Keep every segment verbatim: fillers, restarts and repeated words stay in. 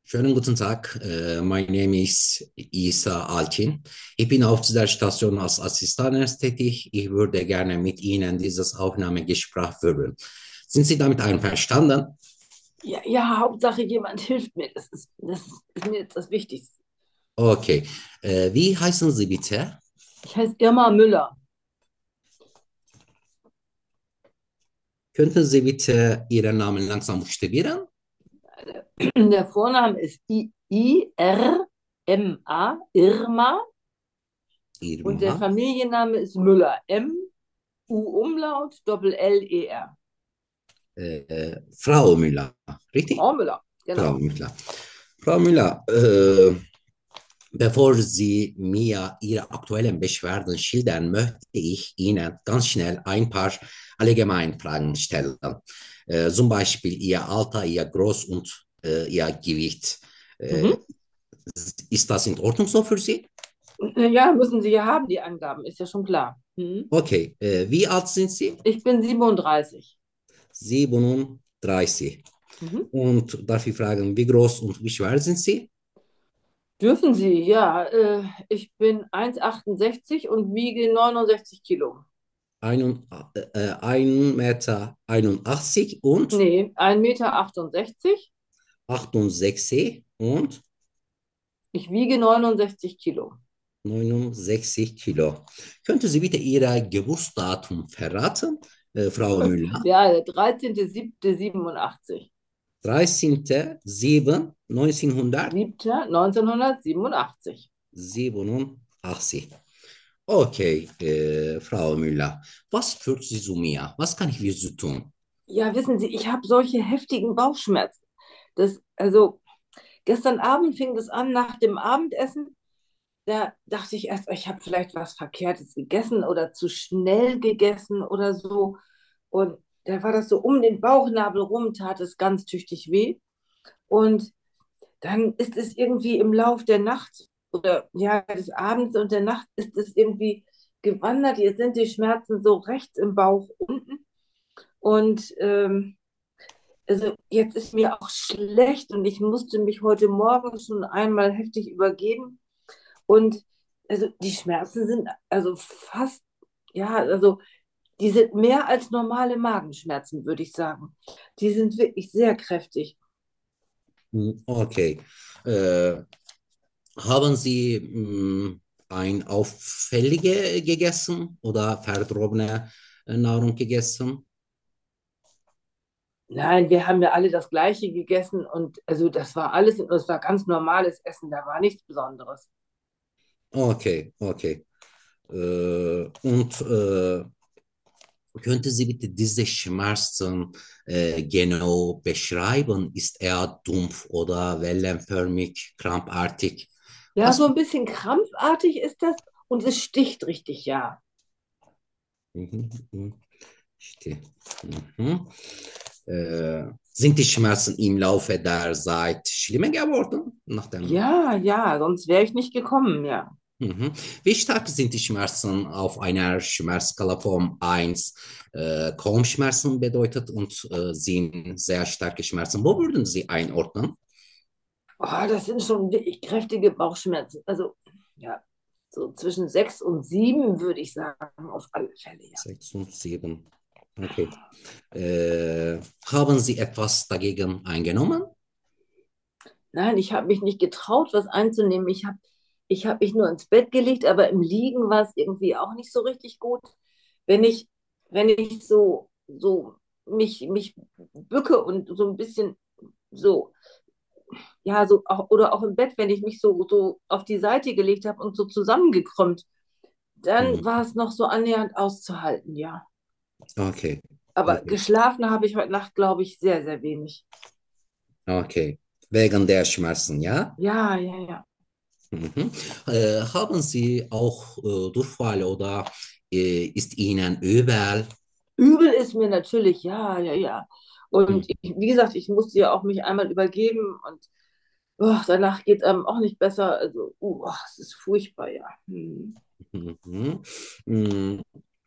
Schönen guten Tag. Äh, mein Name ist Isa Altin. Ich bin auf dieser Station als Assistenz tätig. Ich würde gerne mit Ihnen dieses Aufnahmegespräch führen. Sind Sie damit einverstanden? Ja, ja, Hauptsache jemand hilft mir. Das ist, das ist mir jetzt das Wichtigste. Okay. Äh, wie heißen Sie bitte? Ich heiße Irma Müller. Könnten Sie bitte Ihren Namen langsam buchstabieren? Der Vorname ist I, I R M A, Irma. Und der Irma. Familienname ist Müller. M U Umlaut Doppel L E R. Äh, äh, Frau Müller. Richtig? Frau Müller, Frau genau. Müller. Frau Müller, äh, bevor Sie mir Ihre aktuellen Beschwerden schildern, möchte ich Ihnen ganz schnell ein paar Allgemeinfragen stellen. Äh, zum Beispiel Ihr Alter, Ihr Groß und äh, Ihr Gewicht. Äh, Mhm. ist das in Ordnung so für Sie? Ja, müssen Sie ja haben, die Angaben, ist ja schon klar. Mhm. Okay, äh, wie alt sind Sie? Ich bin siebenunddreißig. siebenunddreißig. Mhm. Und darf ich fragen, wie groß und wie schwer sind Sie? Dürfen Sie, ja. Äh, ich bin eins Komma achtundsechzig und wiege neunundsechzig Kilo. Ein, äh, ein Meter einundachtzig und Nee, ein Meter achtundsechzig. achtundsechzig und Ich wiege neunundsechzig Kilo. neunundsechzig Kilo. Könnte Sie bitte Ihr Geburtsdatum verraten, äh, Frau Müller? Ja, der dreizehnter siebter siebenundachtzig. dreizehnter siebter neunzehnhundertsiebenundachtzig. siebter neunzehnhundertsiebenundachtzig. Okay, äh, Frau Müller, was führt Sie zu mir? Was kann ich für Sie tun? Ja, wissen Sie, ich habe solche heftigen Bauchschmerzen. Das, also, gestern Abend fing das an nach dem Abendessen. Da dachte ich erst, ich habe vielleicht was Verkehrtes gegessen oder zu schnell gegessen oder so. Und da war das so um den Bauchnabel rum, tat es ganz tüchtig weh. Und dann ist es irgendwie im Lauf der Nacht oder ja, des Abends und der Nacht ist es irgendwie gewandert. Jetzt sind die Schmerzen so rechts im Bauch unten. Und ähm, also jetzt ist mir auch schlecht und ich musste mich heute Morgen schon einmal heftig übergeben. Und also die Schmerzen sind also fast, ja, also die sind mehr als normale Magenschmerzen, würde ich sagen. Die sind wirklich sehr kräftig. Hm, okay. Äh, haben Sie mh, ein auffällige gegessen oder verdorrene äh, Nahrung gegessen? Nein, wir haben ja alle das Gleiche gegessen und also das war alles, das war ganz normales Essen, da war nichts Besonderes. Okay, okay. Äh, und äh, könnte Sie bitte diese Schmerzen äh, genau beschreiben? Ist er dumpf oder wellenförmig, krampfartig? Ja, Was? so ein bisschen krampfartig ist das und es sticht richtig, ja. Mhm, mhm. Ste- Mhm. Äh, sind die Schmerzen im Laufe der Zeit schlimmer geworden? Nach dem, Ja, ja, sonst wäre ich nicht gekommen, ja. mhm. Wie stark sind die Schmerzen auf einer Schmerzskala von eins? Äh, kaum Schmerzen bedeutet und äh, sind sehr starke Schmerzen. Wo würden Sie einordnen? Oh, das sind schon wirklich kräftige Bauchschmerzen. Also, ja, so zwischen sechs und sieben würde ich sagen, auf alle Fälle, ja. Sechs und sieben. Okay. Äh, haben Sie etwas dagegen eingenommen? Nein, ich habe mich nicht getraut, was einzunehmen. Ich habe ich hab mich nur ins Bett gelegt, aber im Liegen war es irgendwie auch nicht so richtig gut. Wenn ich, wenn ich so, so mich, mich bücke und so ein bisschen so, ja, so auch, oder auch im Bett, wenn ich mich so, so auf die Seite gelegt habe und so zusammengekrümmt, dann Mhm. war es noch so annähernd auszuhalten, ja. Okay. Aber Okay. geschlafen habe ich heute Nacht, glaube ich, sehr, sehr wenig. Okay. Wegen der Schmerzen, ja? Ja, ja, ja. Mhm. Äh, haben Sie auch äh, Durchfall oder äh, ist Ihnen übel? Übel ist mir natürlich, ja, ja, ja. Und Mhm. ich, wie gesagt, ich musste ja auch mich einmal übergeben und oh, danach geht es einem auch nicht besser. Also, uh, es ist furchtbar, ja. Hm. Mhm. Mhm.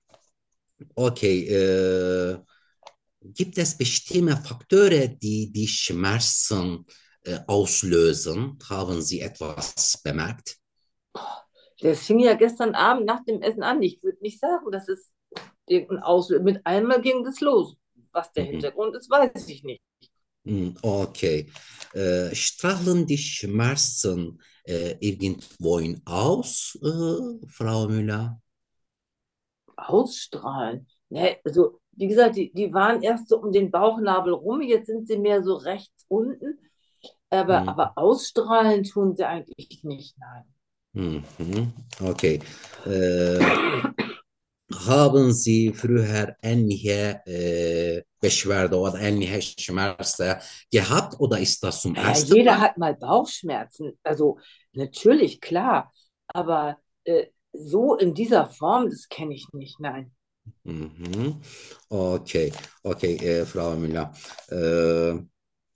Okay. Äh, gibt es bestimmte Faktoren, die die Schmerzen äh, auslösen? Haben Sie etwas bemerkt? Das fing ja gestern Abend nach dem Essen an. Ich würde nicht sagen, dass es irgendein Auslöser. Mit einmal ging das los. Was der Mhm. Hintergrund ist, weiß ich nicht. Mhm, okay. Äh, strahlen die Schmerzen äh, irgendwohin aus, äh, Frau Müller? Ausstrahlen. Ne, also, wie gesagt, die, die waren erst so um den Bauchnabel rum, jetzt sind sie mehr so rechts unten. Aber, Mhm. aber ausstrahlen tun sie eigentlich nicht, nein. Mhm. Okay. Äh, haben Sie früher ähnliche äh, Beschwerde oder ähnliche Schmerzen gehabt oder ist das zum Naja, ersten jeder Mal? hat mal Bauchschmerzen. Also natürlich, klar. Aber äh, so in dieser Form, das kenne ich nicht, nein. Mhm. Okay, okay, äh, Frau Müller. Äh,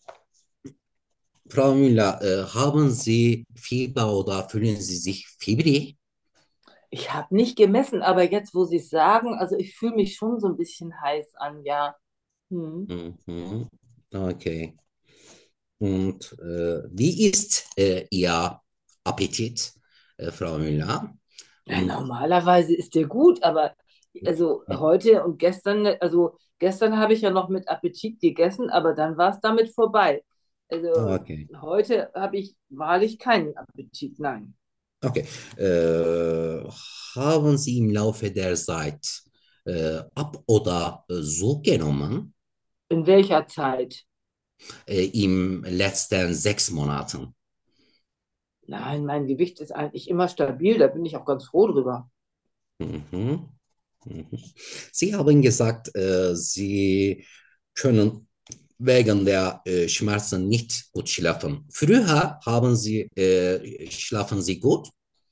Frau Müller, äh, haben Sie Fieber oder fühlen Sie sich fiebrig? Ich habe nicht gemessen, aber jetzt, wo Sie es sagen, also ich fühle mich schon so ein bisschen heiß an, ja. Hm. Mhm. Okay. Und äh, wie ist äh, Ihr Appetit, äh, Frau Müller? Ja, Und normalerweise ist der gut, aber also heute und gestern, also gestern habe ich ja noch mit Appetit gegessen, aber dann war es damit vorbei. Also okay, heute habe ich wahrlich keinen Appetit, nein. okay. Äh, haben Sie im Laufe der Zeit äh, ab oder äh, zugenommen In welcher Zeit? äh, im letzten sechs Monaten? Nein, mein Gewicht ist eigentlich immer stabil, da bin ich auch ganz froh drüber. Mhm. Mhm. Sie haben gesagt, äh, Sie können wegen der äh, Schmerzen nicht gut schlafen. Früher haben Sie, äh, schlafen Sie gut?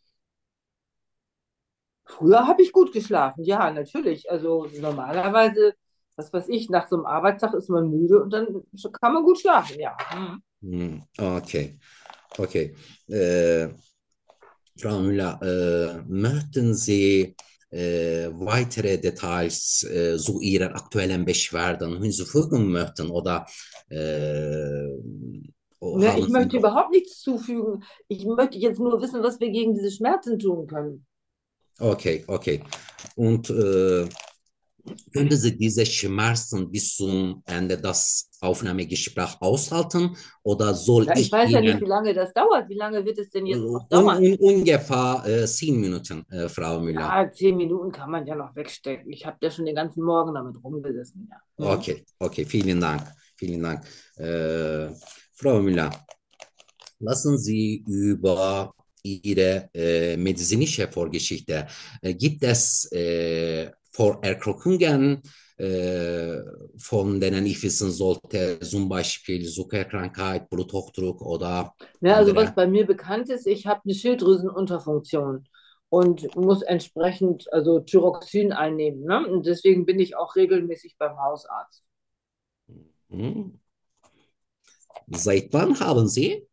Früher habe ich gut geschlafen, ja, natürlich. Also normalerweise, was weiß ich, nach so einem Arbeitstag ist man müde und dann kann man gut schlafen, ja. Hm. Hm, okay, okay. Äh, Frau Müller, äh, möchten Sie äh, weitere Details äh, zu Ihren aktuellen Beschwerden hinzufügen möchten oder äh, Ne, haben ich Sie möchte noch? überhaupt nichts zufügen. Ich möchte jetzt nur wissen, was wir gegen diese Schmerzen tun können. Okay, okay. Und äh, könnte sie diese Schmerzen bis zum Ende des Aufnahmegesprächs aushalten oder soll Na, ich ich weiß ja nicht, wie Ihnen lange das dauert. Wie lange wird es denn äh, jetzt noch un, dauern? un, ungefähr äh, zehn Minuten, äh, Frau Müller? Ja, zehn Minuten kann man ja noch wegstecken. Ich habe ja schon den ganzen Morgen damit rumgesessen, ja. Hm? Okay, okay, vielen Dank, vielen Dank. Äh, Frau Müller, lassen Sie über Ihre äh, medizinische Vorgeschichte. Äh, gibt es äh, Vorerkrankungen, äh, von denen ich wissen sollte, zum Beispiel Zuckerkrankheit, Bluthochdruck oder Ja, also was andere? bei mir bekannt ist, ich habe eine Schilddrüsenunterfunktion und muss entsprechend also Thyroxin einnehmen. Ne? Und deswegen bin ich auch regelmäßig beim Hausarzt. Hm. Seit wann haben Sie?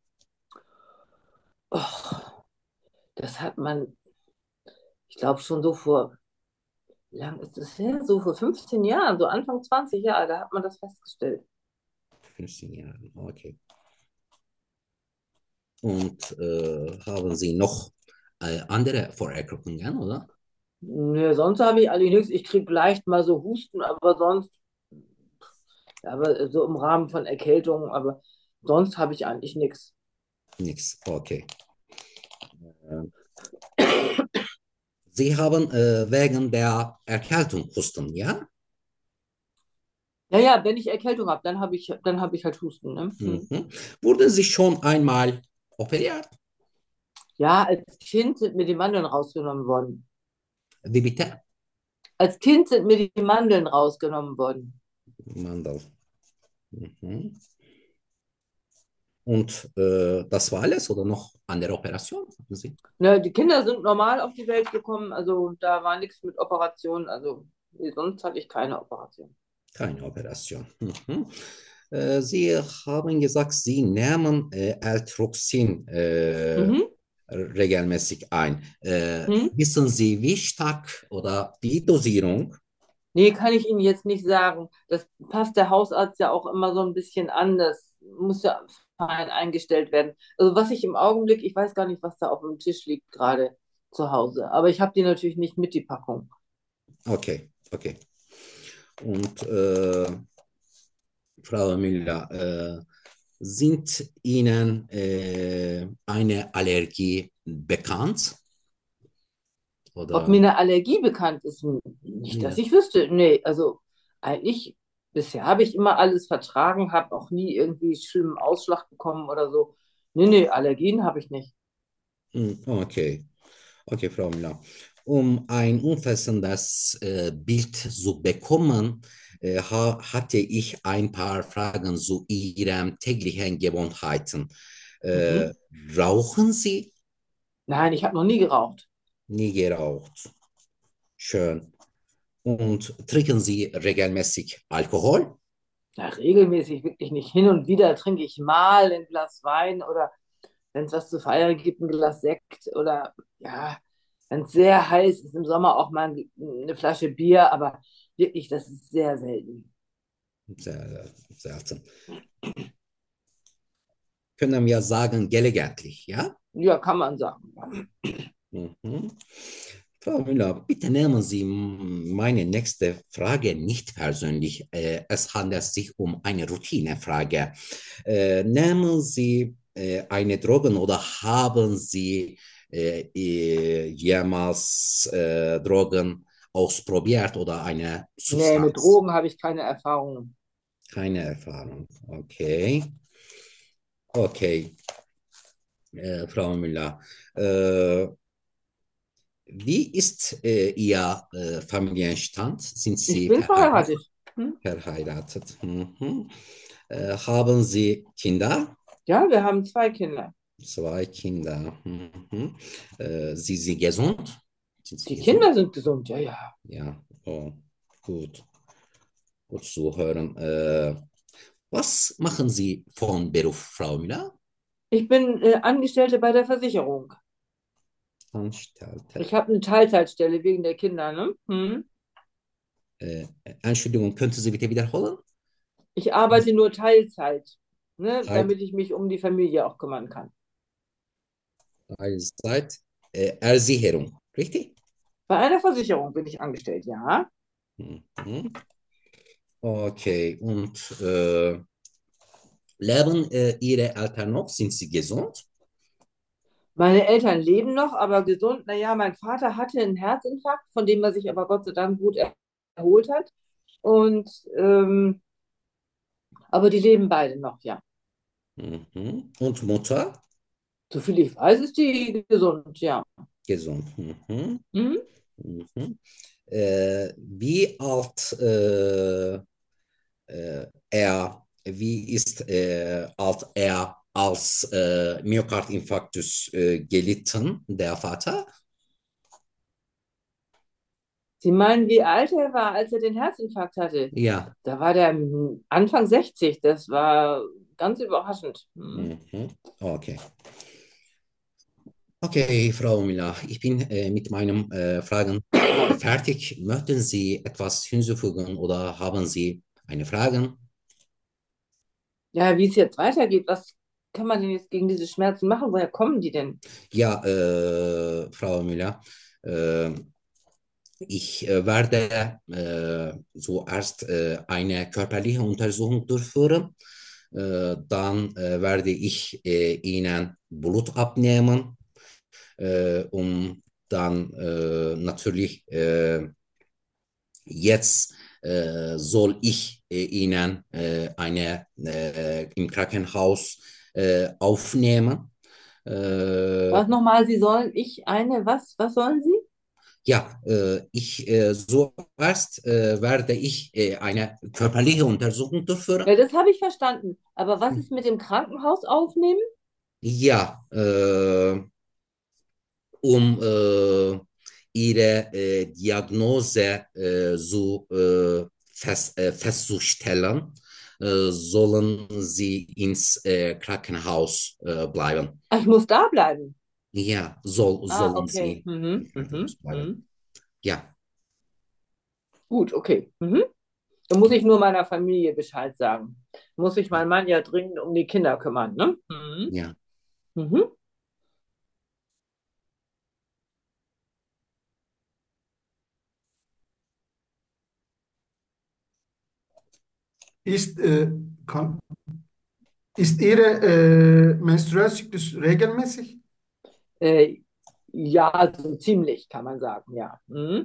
Och, das hat man, ich glaube schon so vor, wie lang ist das her? So vor fünfzehn Jahren, so Anfang zwanzig Jahre, da hat man das festgestellt. fünfzehn Jahre, okay. Und äh, haben Sie noch äh, andere Vorerkrankungen, oder? Nö, sonst habe ich eigentlich nichts. Ich kriege leicht mal so Husten, aber sonst, ja, aber so im Rahmen von Erkältungen, aber sonst habe ich eigentlich nichts. Nichts, okay. Äh, Sie haben äh, wegen der Erkältung Husten, ja? Ja, ja, wenn ich Erkältung habe, dann habe ich, dann habe ich halt Husten. Ne? Hm. Mhm. Wurden Sie schon einmal operiert? Ja, als Kind sind mir die Mandeln rausgenommen worden. Wie bitte? Als Kind sind mir die Mandeln rausgenommen worden. Mandel. Mhm. Und äh, das war alles oder noch andere Operation hatten Sie? Ne, die Kinder sind normal auf die Welt gekommen, also da war nichts mit Operationen, also nee, sonst hatte ich keine Operation. Keine Operation. Mhm. Äh, Sie haben gesagt, Sie nehmen äh, Eltroxin äh, Mhm. regelmäßig ein. Äh, Hm? wissen Sie, wie stark oder wie Dosierung? Nee, kann ich Ihnen jetzt nicht sagen. Das passt der Hausarzt ja auch immer so ein bisschen an. Das muss ja fein eingestellt werden. Also was ich im Augenblick, ich weiß gar nicht, was da auf dem Tisch liegt gerade zu Hause. Aber ich habe die natürlich nicht mit, die Packung. Okay, okay. Und äh, Frau Müller, äh, sind Ihnen äh, eine Allergie bekannt? Ob mir Oder eine Allergie bekannt ist, nicht, dass ja. ich wüsste. Nee, also eigentlich, bisher habe ich immer alles vertragen, habe auch nie irgendwie schlimmen Ausschlag bekommen oder so. Nee, nee, Allergien habe ich nicht. Hm, okay, okay, Frau Müller. Um ein umfassendes äh, Bild zu bekommen, äh, ha hatte ich ein paar Fragen zu Ihren täglichen Gewohnheiten. Äh, Mhm. rauchen Sie? Nein, ich habe noch nie geraucht. Nie geraucht. Schön. Und trinken Sie regelmäßig Alkohol? Ja, regelmäßig wirklich nicht. Hin und wieder trinke ich mal ein Glas Wein oder wenn es was zu feiern gibt, ein Glas Sekt oder ja, wenn es sehr heiß ist, im Sommer auch mal eine Flasche Bier, aber wirklich, das ist sehr selten. Sehr selten. Können wir sagen, gelegentlich, ja? Ja, kann man sagen. Mhm. Frau Müller, bitte nehmen Sie meine nächste Frage nicht persönlich. Äh, es handelt sich um eine Routinefrage. Äh, nehmen Sie äh, eine Drogen oder haben Sie äh, äh, jemals äh, Drogen ausprobiert oder eine Nee, mit Substanz? Drogen habe ich keine Erfahrungen. Keine Erfahrung. Okay. Okay, äh, Frau Müller. Äh, Wie ist äh, Ihr äh, Familienstand? Sind Ich Sie bin verheiratet? verheiratet. Hm? Verheiratet. Mhm. Äh, haben Sie Kinder? Ja, wir haben zwei Kinder. Zwei Kinder. Mhm. Äh, Sie sind gesund? Sind Sie Die gesund? Kinder sind gesund, ja, ja. Ja, oh, gut, gut zu hören. Äh, was machen Sie von Beruf, Frau Müller? Ich bin äh, Angestellte bei der Versicherung. Angestellte. Ich habe eine Teilzeitstelle wegen der Kinder, ne? Hm? Äh, Entschuldigung, könnte Sie bitte wiederholen? Ich arbeite nur Teilzeit, ne? Teil- Damit ich mich um die Familie auch kümmern kann. Teilzeit. Äh, Ersicherung, richtig? Bei einer Versicherung bin ich angestellt, ja. Mhm. Okay, und äh, leben äh, Ihre Eltern noch? Sind sie gesund? Meine Eltern leben noch, aber gesund. Naja, mein Vater hatte einen Herzinfarkt, von dem er sich aber Gott sei Dank gut er- erholt hat. Und ähm, aber die leben beide noch, ja. Mhm. Und Mutter? Soviel ich weiß, ist die gesund, ja. Gesund. Mhm. Mhm. Mhm. Äh, wie alt äh, äh, er, wie ist äh, alt er als äh, Myokardinfarktus äh, gelitten, der Vater? Sie meinen, wie alt er war, als er den Herzinfarkt hatte? Ja. Da war der Anfang sechzig. Das war ganz überraschend. Mhm. Mhm. Okay. Okay, Frau Müller, ich bin äh, mit meinen äh, Fragen fertig. Möchten Sie etwas hinzufügen oder haben Sie eine Frage? Ja, wie es jetzt weitergeht, was kann man denn jetzt gegen diese Schmerzen machen? Woher kommen die denn? Ja, äh, Frau Müller, äh, ich äh, werde äh, zuerst äh, eine körperliche Untersuchung durchführen. Äh, dann äh, werde ich äh, Ihnen Blut abnehmen, äh, um dann äh, natürlich äh, jetzt äh, soll ich äh, Ihnen äh, eine äh, im Krankenhaus äh, aufnehmen. Äh, Was nochmal, Sie sollen, ich eine, was, was sollen Sie? ja, äh, ich äh, zuerst äh, werde ich äh, eine körperliche Untersuchung durchführen. Ja, das habe ich verstanden. Aber was ist mit dem Krankenhaus aufnehmen? Ja, äh, um äh, ihre äh, Diagnose äh, so äh, fest, äh, festzustellen, äh, sollen sie ins äh, Krankenhaus äh, bleiben. Ach, ich muss da bleiben. Ja, soll, Ah, sollen okay. sie Mhm, im mhm, Krankenhaus bleiben. mhm. Ja, Gut, okay. Mhm. Dann muss ich nur meiner Familie Bescheid sagen. muss sich mein Mann ja dringend um die Kinder kümmern, ne? Mhm. Ja. Mhm. Ist, äh, kann, ist Ihre äh, Menstrualzyklus regelmäßig? Äh, ja, also ziemlich, kann man sagen, ja. Mhm.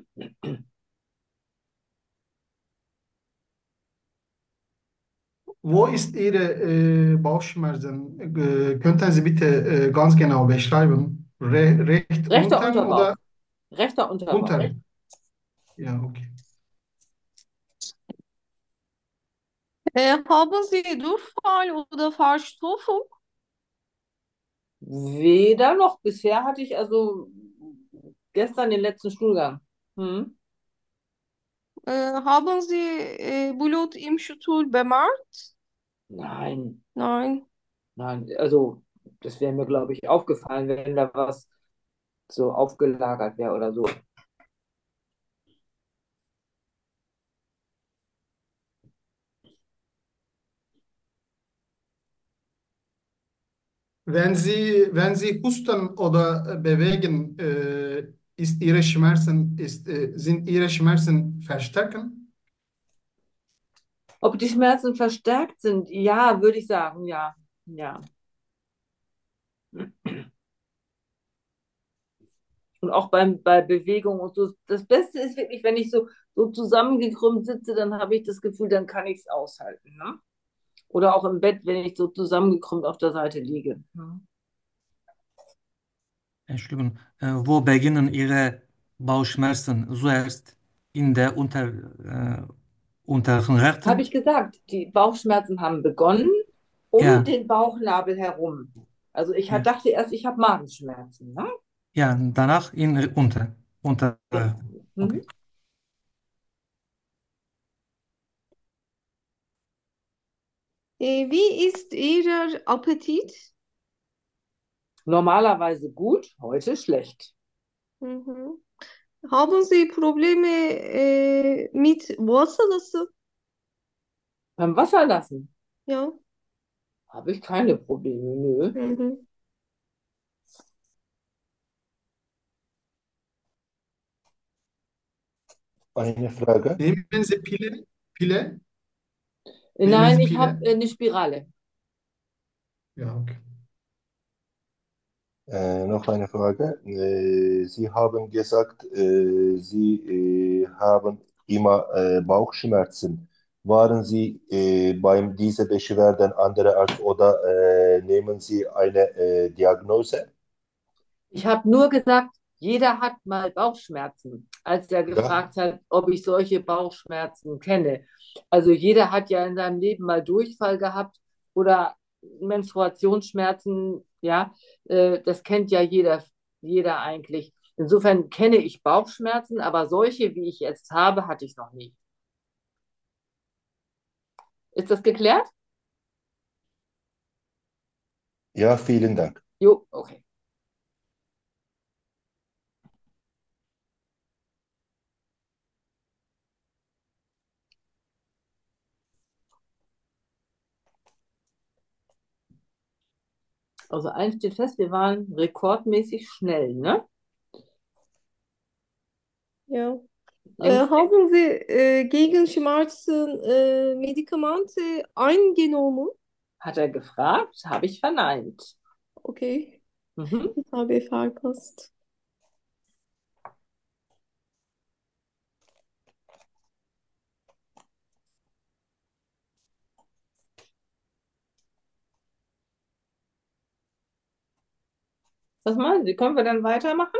Wo ist Ihre äh, Bauchschmerzen? Äh, könnten Sie bitte äh, ganz genau beschreiben? Re recht Rechter unten Unterbauch. oder Rechter Unterbauch. unten? Ja, okay. Äh, haben Sie Durchfall oder Verstopfung? Weder noch. Bisher hatte ich also gestern den letzten Stuhlgang. Mhm. Äh, haben Sie äh, Blut im Stuhl bemerkt? Nein, Nein. nein, also das wäre mir, glaube ich, aufgefallen, wenn da was so aufgelagert wäre oder so. Wenn Sie, wenn Sie husten oder äh, bewegen, äh, ist Ihre Schmerzen, ist, äh, sind Ihre Schmerzen verstärken? Ob die Schmerzen verstärkt sind? Ja, würde ich sagen, ja. Ja. Und auch beim, bei Bewegung und so. Das Beste ist wirklich, wenn ich so, so zusammengekrümmt sitze, dann habe ich das Gefühl, dann kann ich es aushalten. Ne? Oder auch im Bett, wenn ich so zusammengekrümmt auf der Seite liege. Ne? Entschuldigung, äh, wo beginnen Ihre Bauchschmerzen? Zuerst in der unter, äh, unteren Habe Rechten? ich gesagt, die Bauchschmerzen haben begonnen um Ja, den Bauchnabel herum. Also ich hat- ja, dachte erst, ich habe Magenschmerzen. Ne? ja, danach in unter, unter, äh, Genau. Mhm. okay. Äh, wie ist Ihr Appetit? Normalerweise gut, heute schlecht. Mhm. Haben Sie Probleme äh, mit Wasserlassen? Beim Wasserlassen Ja. habe ich keine Probleme, nö. Mhm. Eine Frage. Nehmen Sie Pille? Pille? Nehmen Nein, Sie ich habe Pille? äh, eine Spirale. Ja, okay. Äh, noch eine Frage. Äh, Sie haben gesagt, äh, Sie äh, haben immer äh, Bauchschmerzen. Waren Sie äh, beim diese Beschwerden anderer Arzt oder äh, nehmen Sie eine äh, Diagnose? Ich habe nur gesagt, jeder hat mal Bauchschmerzen, als er Ja, gefragt hat, ob ich solche Bauchschmerzen kenne. Also jeder hat ja in seinem Leben mal Durchfall gehabt oder Menstruationsschmerzen, ja, äh, das kennt ja jeder, jeder eigentlich. Insofern kenne ich Bauchschmerzen, aber solche, wie ich jetzt habe, hatte ich noch nie. Ist das geklärt? ja, vielen Dank. Jo, okay. Also eins steht fest, wir waren rekordmäßig schnell, ne? Ja. Äh, Links, haben Sie äh, gegen Schmerzen äh, Medikamente eingenommen? hat er gefragt, habe ich verneint. Okay, Mhm. das habe ich verpasst. Was meinen Sie? Können wir dann weitermachen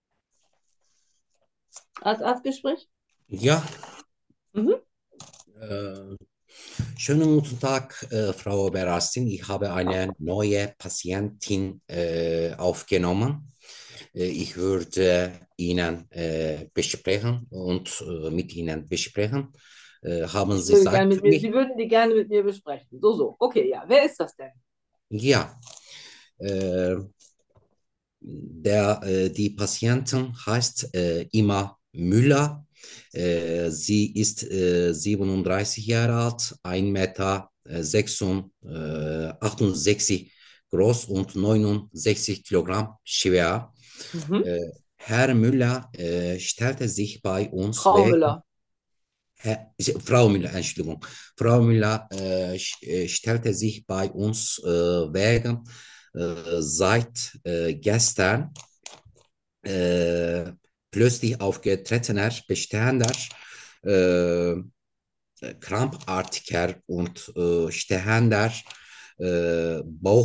als Arztgespräch? Ja, Mhm. äh, schönen guten Tag, äh, Frau Berastin. Ich habe eine neue Patientin äh, aufgenommen. Äh, ich würde Ihnen äh, besprechen und äh, mit Ihnen besprechen. Äh, haben Ich Sie würde Zeit gerne mit für mir, Sie mich? würden die gerne mit mir besprechen. So, so. Okay, ja. Wer ist das denn? Ja, äh, der, äh, die Patientin heißt äh, Ima Müller. Äh, sie ist äh, siebenunddreißig Jahre alt, ein Meter äh, sechsund, äh, achtundsechzig groß und neunundsechzig Kilogramm schwer. Mhm. Äh, Herr Müller äh, stellte sich bei uns Frau wegen, Müller. Herr, Frau Müller, Entschuldigung, Frau Müller äh, sch- äh, stellte sich bei uns äh, wegen äh, seit äh, gestern äh, plötzlich aufgetretener, bestehender, äh, krampfartiger und äh, stehender äh,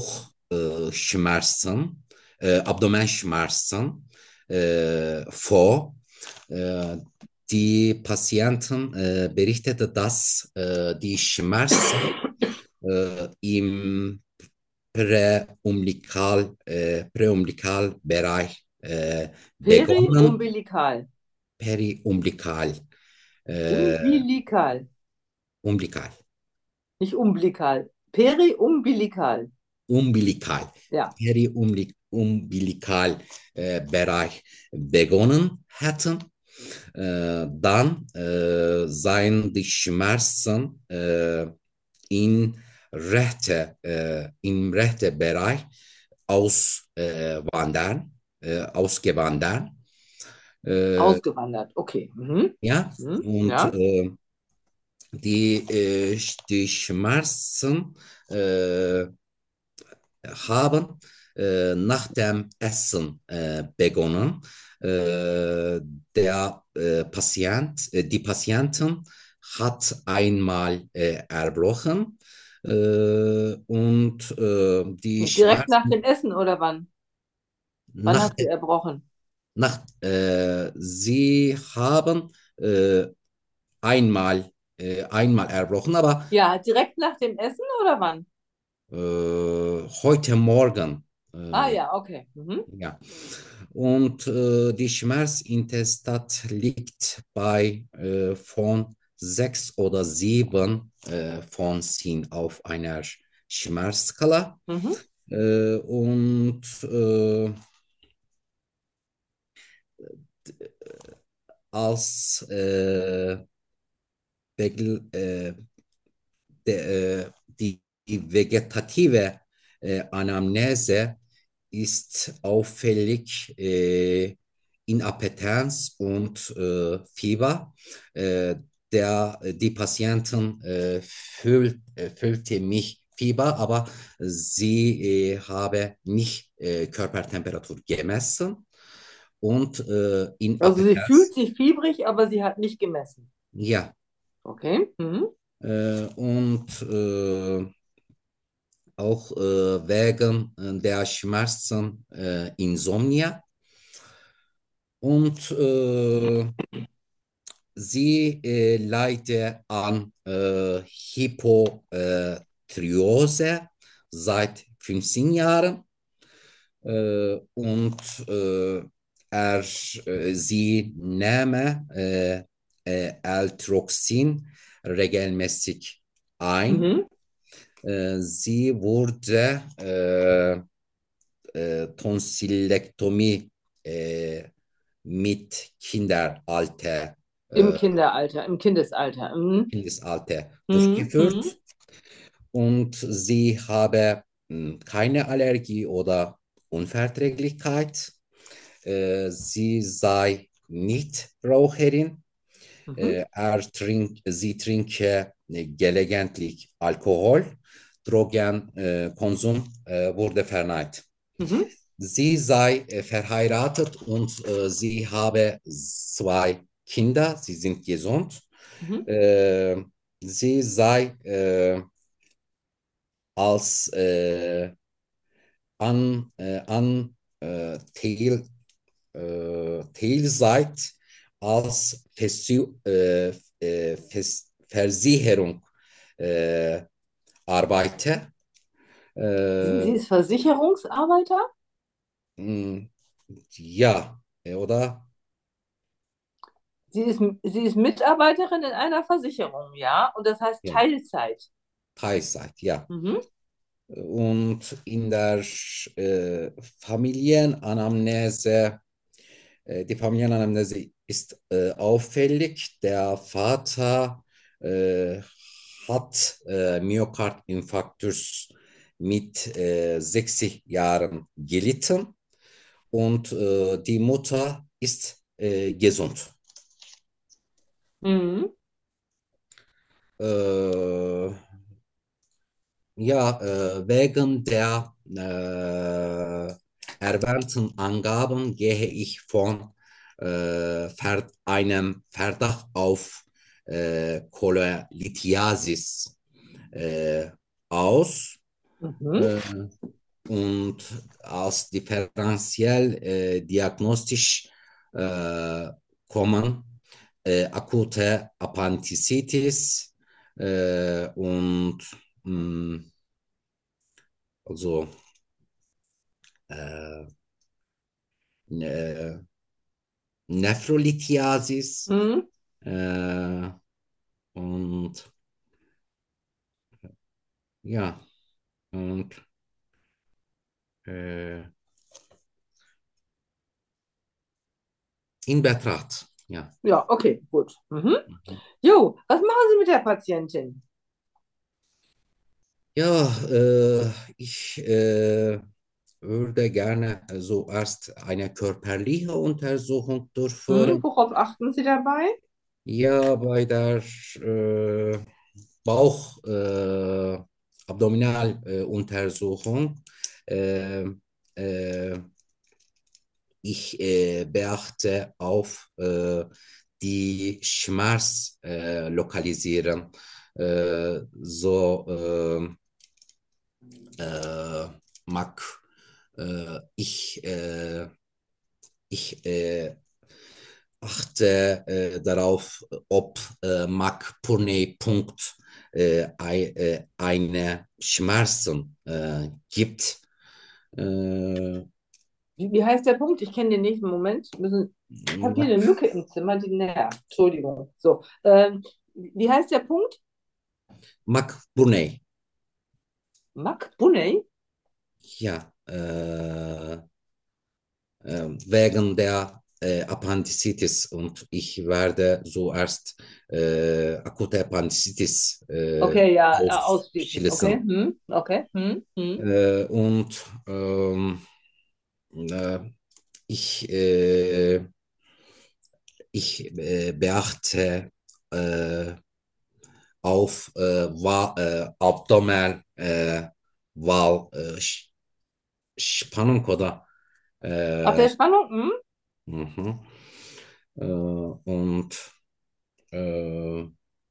Bauchschmerzen, äh, Abdomenschmerzen äh, vor. Äh, Die Patienten äh, berichtete, dass äh, die Schmerzen äh, im Präumbilical, äh, Präumbilikalbereich äh, begonnen, Periumbilikal. periumbilical, äh, Umbilikal. umbilical, Nicht umbilikal. Periumbilikal. umbilical, Ja. periumbilical äh, Bereich begonnen hätten, äh, dann äh, seien die Schmerzen äh, in rechte, äh, im rechten Bereich auswandern, äh, ausgewandert. Äh, Ausgewandert. Okay. Mhm. ja, Mhm. und Ja. äh, die, äh, die Schmerzen äh, haben äh, nach dem Essen äh, begonnen. Äh, der äh, Patient, äh, die Patientin hat einmal äh, erbrochen äh, und äh, die Direkt nach Schmerzen dem Essen oder wann? Wann nach, hat sie erbrochen? nach äh, sie haben äh, einmal äh, einmal erbrochen, aber Ja, direkt nach dem Essen oder wann? äh, heute Morgen Ah äh, ja, okay. Mhm. ja. Und äh, die Schmerzintensität liegt bei äh, von sechs oder sieben äh, von zehn auf einer Schmerzskala. Mhm. Äh, und äh, als äh, Begl äh, de, äh, die, die vegetative äh, Anamnese ist auffällig äh, Inappetenz und äh, Fieber. Äh, der, die Patienten äh, fühlt, äh, fühlte mich Fieber, aber sie äh, habe nicht äh, Körpertemperatur gemessen und äh, Also sie fühlt Inappetenz, sich fiebrig, aber sie hat nicht gemessen. ja, Okay. Mhm. äh, und äh, auch äh, wegen äh, der Schmerzen äh, Insomnia. Und äh, sie äh, leidet an äh, Hypothryose seit fünfzehn Jahren. Äh, und äh, er, äh, sie nehme äh, äh, L-Troxin regelmäßig ein. Mhm. Äh, sie wurde äh, äh, Tonsillektomie äh, mit Kinderalter, Im äh, Kinderalter, im Kindesalter. Mhm. Kindesalter Mhm. Mhm. durchgeführt und sie habe mh, keine Allergie oder Unverträglichkeit. Äh, sie sei nicht Raucherin. Mhm. Äh, er trink, sie trinke äh, gelegentlich Alkohol. Drogenkonsum äh, wurde verneint. Mhm. Sie sei äh, verheiratet und äh, sie habe zwei Kinder. Sie sind gesund. Mhm. Äh, sie sei äh, als äh, an, äh, an äh, Teil, äh, Teilzeit als Versi äh, äh, Vers Versicherung äh, arbeite. Sie, Äh, sie ist Versicherungsarbeiter? mh, ja, oder Sie ist, sie ist Mitarbeiterin in einer Versicherung, ja? Und das heißt ja, Teilzeit. Teilzeit, ja. Mhm. Und in der äh, Familienanamnese, äh, die Familienanamnese ist äh, auffällig. Der Vater äh, hat äh, Myokardinfarktus mit äh, sechzig Jahren gelitten und äh, die Mutter ist äh, gesund. Mhm. Äh, ja, äh, wegen der äh, erwähnten Angaben gehe ich von äh, Ver einem Verdacht auf äh, Cholelithiasis äh, aus. Mhm. Äh, und als differenziell äh, diagnostisch äh, kommen äh, akute Appendicitis äh, und mh, also äh, ne, Nephrolithiasis Mhm. äh, und ja, und äh, in Betracht, ja. Ja, okay, gut. Mhm. Jo, was machen Sie mit der Patientin? Ja, äh, ich äh, würde gerne so erst eine körperliche Untersuchung Mhm. durchführen. Worauf achten Sie dabei? Ja, bei der äh, Bauch, äh, Abdominaluntersuchung. Äh, äh, ich äh, beachte auf äh, die Schmerz äh, lokalisieren. Äh, so äh, äh, mag äh, ich, äh, ich äh, achte äh, darauf, ob äh, McPurney-Punkt äh, ei- äh, eine Schmerzen äh, gibt. Äh, Wie, wie heißt der Punkt? Ich kenne den nicht. Moment. Müssen, ich habe hier eine Mücke im Zimmer, die nervt. Entschuldigung. So. Ähm, wie heißt der Punkt? McPurney, McBunney? ja, äh, äh, wegen der äh, Appendicitis und ich werde zuerst äh, akute Appendicitis äh, Okay, ja, äh, ausschließen. Okay. ausschließen. Hm. Okay. Hm. Hm. Äh, und ähm, äh, ich, äh, ich äh, beachte äh, auf äh, Wa äh, Abdomen, äh, Wall, äh, Spannung oder Auf äh, der Spannung? Hm? mhm. äh, und äh,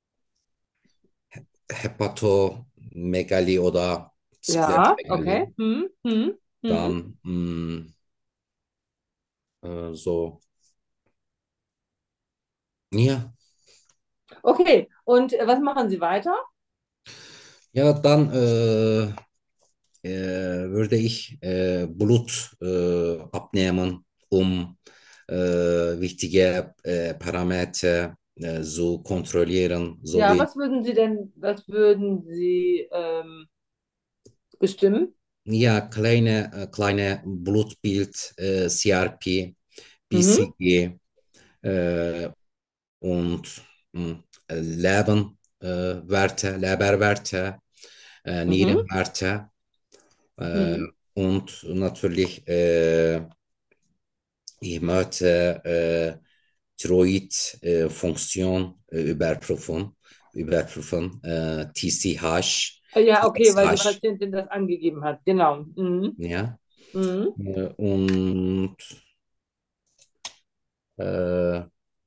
Hepatomegalie oder Ja, okay. Splenomegalie, Hm. Hm. Hm. dann mh, äh, so, ja, Okay. Und äh, was machen Sie weiter? ja, dann äh, äh, würde ich äh, Blut äh, abnehmen, um äh, wichtige äh, Parameter äh, zu kontrollieren, Ja, sowie was würden Sie denn, was würden Sie ähm, bestimmen? ja, kleine, äh, kleine Blutbild, äh, C R P, Mhm. B C G äh, und mh, Leben, äh, Werte, Leberwerte, äh, Mhm. Nierenwerte äh, Mhm. und natürlich äh, ich möchte äh, Thyroid-Funktion äh, überprüfen, überprüfen äh, T C H, Äh, Ja, okay, weil die T S H, Patientin das angegeben hat. Genau. Mhm. ja, Mhm. äh, und äh,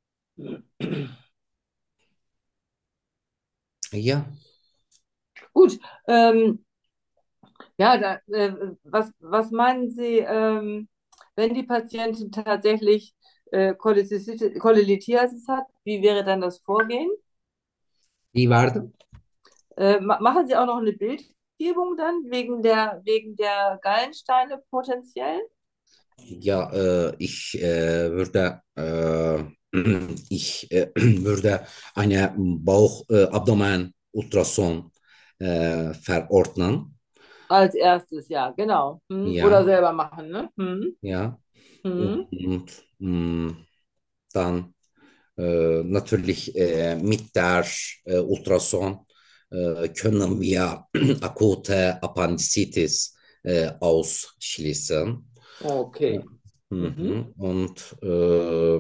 ja, Gut. Ähm, ja, da, äh, was, was meinen Sie, ähm, wenn die Patientin tatsächlich äh, Cholelithiasis Cholelithiasis hat, wie wäre dann das Vorgehen? die werden. Äh, ma- machen Sie auch noch eine Bildgebung dann wegen der, wegen der Gallensteine potenziell? Ja, äh, ich äh, würde, äh, ich äh, würde eine Bauch-Abdomen-Ultrason äh, verordnen. Als erstes, ja, genau. Hm. Oder Ja, selber machen, ne? Hm. ja. Hm. Und mh, dann äh, natürlich äh, mit der äh, Ultrason äh, können wir akute Appendizitis äh, ausschließen. Okay. Mhm. Mhm. Und äh,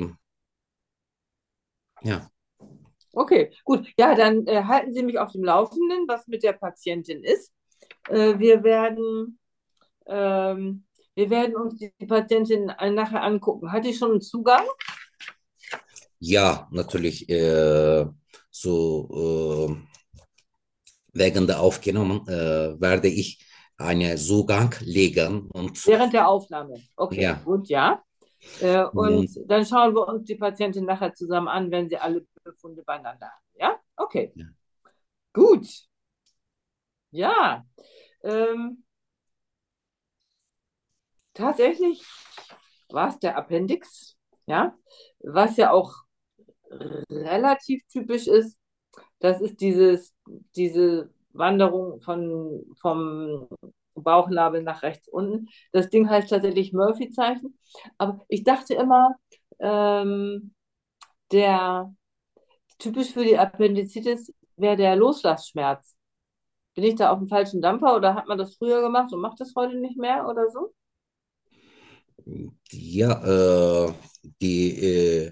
ja. Okay, gut. Ja, dann äh, halten Sie mich auf dem Laufenden, was mit der Patientin ist. Äh, wir werden, ähm, wir werden uns die Patientin äh, nachher angucken. Hat die schon einen Zugang? Ja, natürlich äh, so äh, wegen der Aufgenommen äh, werde ich einen Zugang legen und Während der Aufnahme. Okay, ja, gut, ja. Äh, und und, dann schauen wir uns die Patientin nachher zusammen an, wenn sie alle Befunde beieinander haben. Ja? Okay, ja. gut. Ja. Ähm, tatsächlich war es der Appendix, ja, was ja auch relativ typisch ist. Das ist dieses, diese Wanderung von, vom Bauchnabel nach rechts unten. Das Ding heißt tatsächlich Murphy-Zeichen. Aber ich dachte immer, ähm, der typisch für die Appendizitis wäre der Loslassschmerz. Bin ich da auf dem falschen Dampfer oder hat man das früher gemacht und macht das heute nicht mehr oder so? Ja, äh, die äh,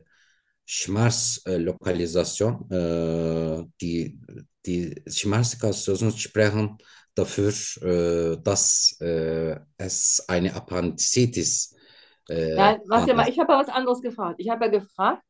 Schmerzlokalisation, äh, die, die Schmerzlokalisation sprechen dafür, äh, dass äh, es eine Appendizitis äh, Nein, was ja mal, handelt. ich habe ja was anderes gefragt. Ich habe ja gefragt,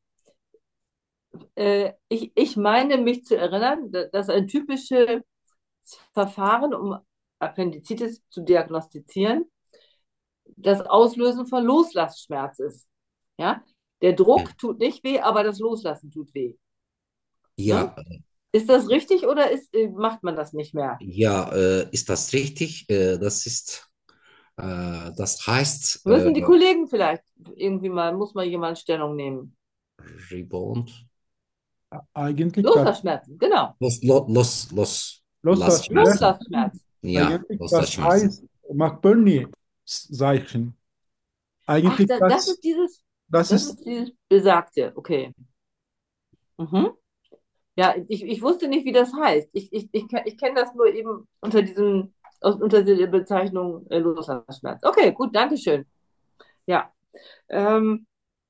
äh, ich, ich meine mich zu erinnern, da- dass ein typisches Verfahren, um Appendizitis zu diagnostizieren, das Auslösen von Loslassschmerz ist. Ja? Der Ja, Druck tut nicht weh, aber das Loslassen tut weh. Ne? ja, Ist das richtig oder ist, äh, macht man das nicht mehr? ja, äh, ist das richtig? Äh, das ist, äh, das heißt, äh, Müssen die Kollegen vielleicht irgendwie mal, muss mal jemand Stellung nehmen? Rebound. Eigentlich das Loslassschmerzen, genau. Los, los, los, los, Lastschmerzen. Loslassschmerzen, Loslassschmerz. Ja, eigentlich das Loslassschmerzen. heißt McBurney-Zeichen. Ach, Eigentlich da, das das, ist dieses, das das ist, ist dieses Besagte, okay. Mhm. Ja, ich, ich wusste nicht, wie das heißt. Ich, ich, ich, ke- ich kenne das nur eben unter diesem, aus, unter der Bezeichnung äh, Loslassschmerz. Okay, gut, danke schön. Ja, ähm,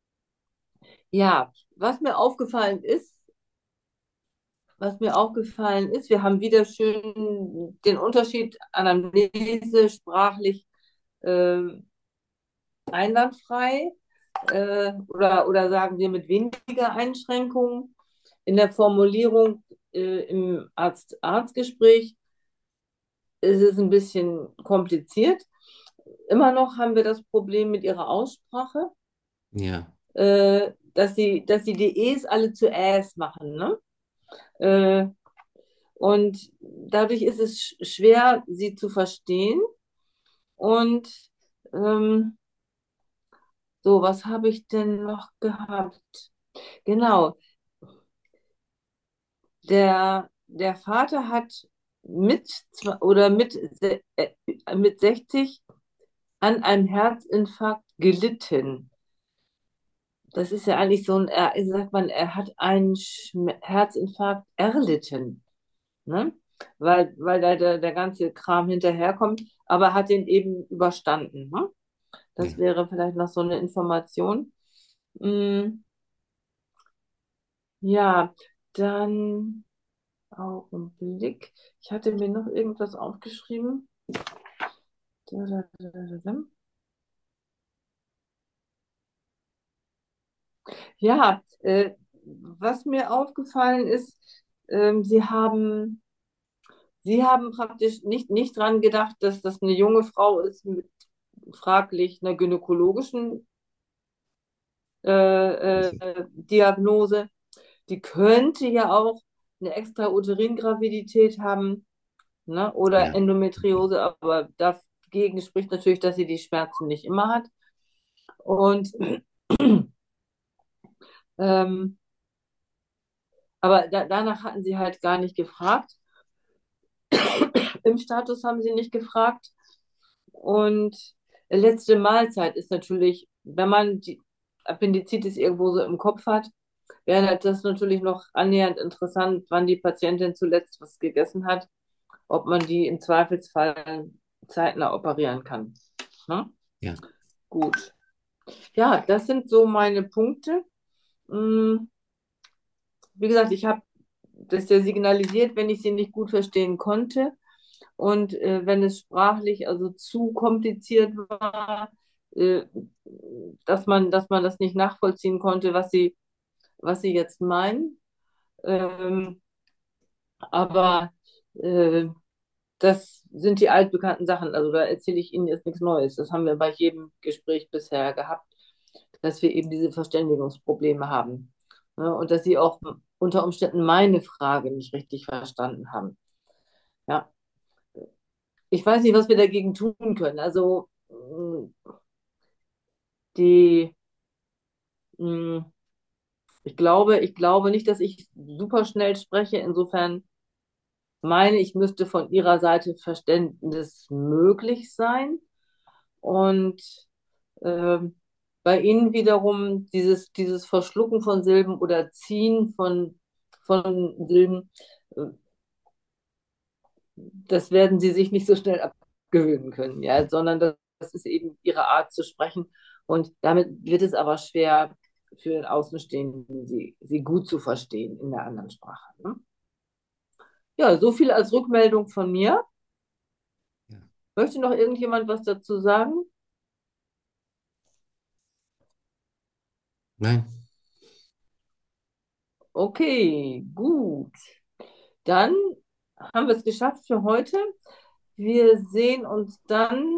ja, was mir aufgefallen ist, was mir aufgefallen ist, wir haben wieder schön den Unterschied Anamnese sprachlich äh, einwandfrei äh, oder, oder sagen wir mit weniger Einschränkungen in der Formulierung äh, im Arzt-Arzt-Gespräch ist es ein bisschen kompliziert. Immer noch haben wir das Problem mit ihrer Aussprache, Ja, äh, dass sie, dass sie die E's alle zu Äs machen, ne? Äh, und dadurch ist es sch- schwer, sie zu verstehen. Und ähm, so, was habe ich denn noch gehabt? Genau, der, der Vater hat mit zwa- oder mit, se- äh, mit sechzig an einem Herzinfarkt gelitten. Das ist ja eigentlich so ein, er, sagt man, er hat einen Schm- Herzinfarkt erlitten, ne? Weil, weil da der, der ganze Kram hinterherkommt, aber hat den eben überstanden, ne? Das ja. wäre vielleicht noch so eine Information. Mm, ja, dann Augenblick. Ich hatte mir noch irgendwas aufgeschrieben. Da, da, da, da, da. Ja, äh, was mir aufgefallen ist, ähm, Sie haben, Sie haben praktisch nicht, nicht dran gedacht, dass das eine junge Frau ist mit fraglich einer gynäkologischen äh, äh, Diagnose. Die könnte ja auch eine Extrauterin-Gravidität haben, ne? Oder Ja, Endometriose, aber dagegen spricht natürlich, dass sie die Schmerzen nicht immer hat. Und ähm, aber da, danach hatten sie halt gar nicht gefragt. Im Status haben sie nicht gefragt. Und letzte Mahlzeit ist natürlich, wenn man die Appendizitis irgendwo so im Kopf hat, wäre das natürlich noch annähernd interessant, wann die Patientin zuletzt was gegessen hat, ob man die im Zweifelsfall zeitnah operieren kann. Ne? Ja. Gut. Ja, das sind so meine Punkte. Hm, Wie gesagt, ich habe das ja signalisiert, wenn ich sie nicht gut verstehen konnte. Und äh, wenn es sprachlich also zu kompliziert war, äh, dass man, dass man das nicht nachvollziehen konnte, was sie, was sie jetzt meinen. Ähm, aber äh, das sind die altbekannten Sachen. Also da erzähle ich Ihnen jetzt nichts Neues. Das haben wir bei jedem Gespräch bisher gehabt, dass wir eben diese Verständigungsprobleme haben. Ne? Und dass Sie auch unter Umständen meine Frage nicht richtig verstanden haben. Ja, ich weiß nicht, was wir dagegen tun können. Also mh, die, mh, ich glaube, ich glaube nicht, dass ich super schnell spreche. Insofern meine ich, müsste von Ihrer Seite Verständnis möglich sein. Und ähm, bei Ihnen wiederum dieses, dieses Verschlucken von Silben oder Ziehen von, von Silben, äh, das werden Sie sich nicht so schnell abgewöhnen können, ja, sondern das, das ist eben Ihre Art zu sprechen. Und damit wird es aber schwer für den Außenstehenden, sie, sie gut zu verstehen in der anderen Sprache. Ne? Ja, so viel als Rückmeldung von mir. Ja. Möchte noch irgendjemand was dazu sagen? Nein. Okay, gut. Dann haben wir es geschafft für heute. Wir sehen uns dann